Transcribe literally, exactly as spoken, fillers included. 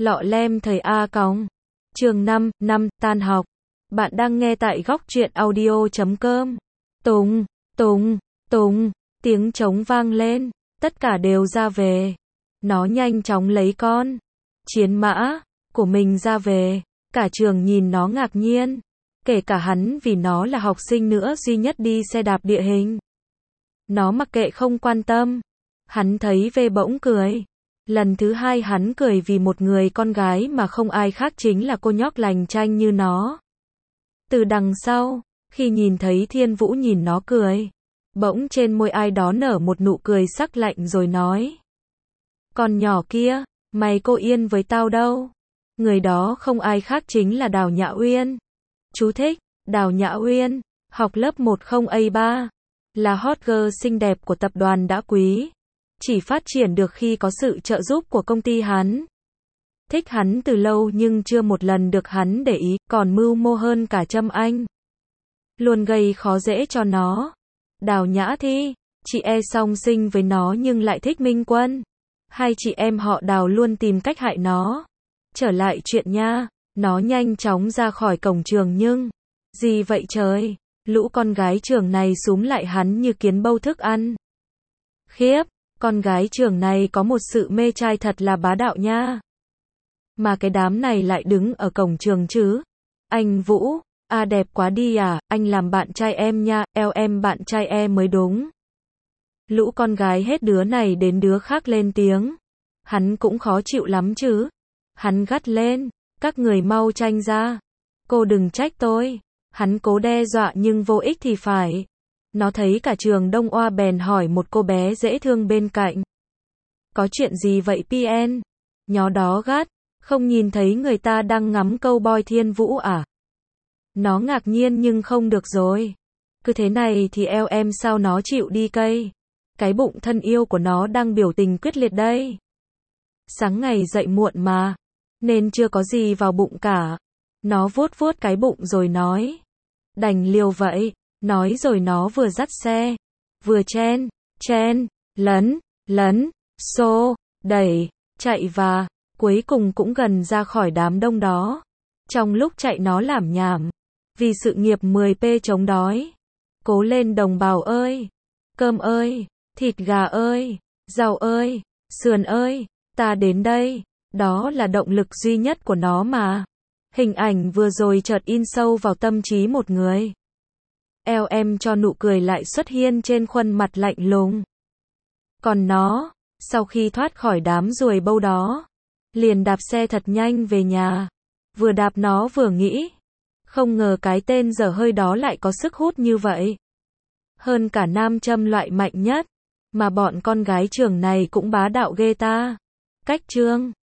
Lọ lem thầy A còng. Chương năm, năm, tan học. Bạn đang nghe tại góc truyện audio chấm com. Tùng, tùng, tùng, tiếng trống vang lên, tất cả đều ra về. Nó nhanh chóng lấy con chiến mã của mình ra về, cả trường nhìn nó ngạc nhiên, kể cả hắn vì nó là học sinh nữa duy nhất đi xe đạp địa hình. Nó mặc kệ không quan tâm. Hắn thấy về bỗng cười. Lần thứ hai hắn cười vì một người con gái mà không ai khác chính là cô nhóc lành chanh như nó. Từ đằng sau, khi nhìn thấy Thiên Vũ nhìn nó cười, bỗng trên môi ai đó nở một nụ cười sắc lạnh rồi nói: "Con nhỏ kia, mày cô yên với tao đâu?" Người đó không ai khác chính là Đào Nhã Uyên. Chú thích: Đào Nhã Uyên, học lớp một không A ba, là hot girl xinh đẹp của tập đoàn Đã Quý. Chỉ phát triển được khi có sự trợ giúp của công ty hắn. Thích hắn từ lâu nhưng chưa một lần được hắn để ý, còn mưu mô hơn cả Trâm Anh. Luôn gây khó dễ cho nó. Đào Nhã Thi, chị e song sinh với nó nhưng lại thích Minh Quân. Hai chị em họ Đào luôn tìm cách hại nó. Trở lại chuyện nha, nó nhanh chóng ra khỏi cổng trường nhưng... Gì vậy trời? Lũ con gái trường này súm lại hắn như kiến bâu thức ăn. Khiếp! Con gái trường này có một sự mê trai thật là bá đạo nha. Mà cái đám này lại đứng ở cổng trường chứ. Anh Vũ, à đẹp quá đi à, anh làm bạn trai em nha, eo em bạn trai em mới đúng. Lũ con gái hết đứa này đến đứa khác lên tiếng. Hắn cũng khó chịu lắm chứ. Hắn gắt lên, các người mau tranh ra. Cô đừng trách tôi. Hắn cố đe dọa nhưng vô ích thì phải. Nó thấy cả trường đông oa bèn hỏi một cô bé dễ thương bên cạnh: "Có chuyện gì vậy pê en?" Nhó đó gắt: "Không nhìn thấy người ta đang ngắm câu boy Thiên Vũ à?" Nó ngạc nhiên nhưng không được rồi. Cứ thế này thì eo em sao nó chịu đi cây. Cái bụng thân yêu của nó đang biểu tình quyết liệt đây. Sáng ngày dậy muộn mà, nên chưa có gì vào bụng cả. Nó vuốt vuốt cái bụng rồi nói: "Đành liều vậy." Nói rồi nó vừa dắt xe, vừa chen, chen, lấn, lấn, xô, đẩy, chạy và, cuối cùng cũng gần ra khỏi đám đông đó. Trong lúc chạy nó lảm nhảm, vì sự nghiệp mười pê chống đói. Cố lên đồng bào ơi, cơm ơi, thịt gà ơi, rau ơi, sườn ơi, ta đến đây, đó là động lực duy nhất của nó mà. Hình ảnh vừa rồi chợt in sâu vào tâm trí một người. Eo em cho nụ cười lại xuất hiện trên khuôn mặt lạnh lùng. Còn nó, sau khi thoát khỏi đám ruồi bâu đó, liền đạp xe thật nhanh về nhà. Vừa đạp nó vừa nghĩ, không ngờ cái tên dở hơi đó lại có sức hút như vậy. Hơn cả nam châm loại mạnh nhất, mà bọn con gái trường này cũng bá đạo ghê ta. Cách chương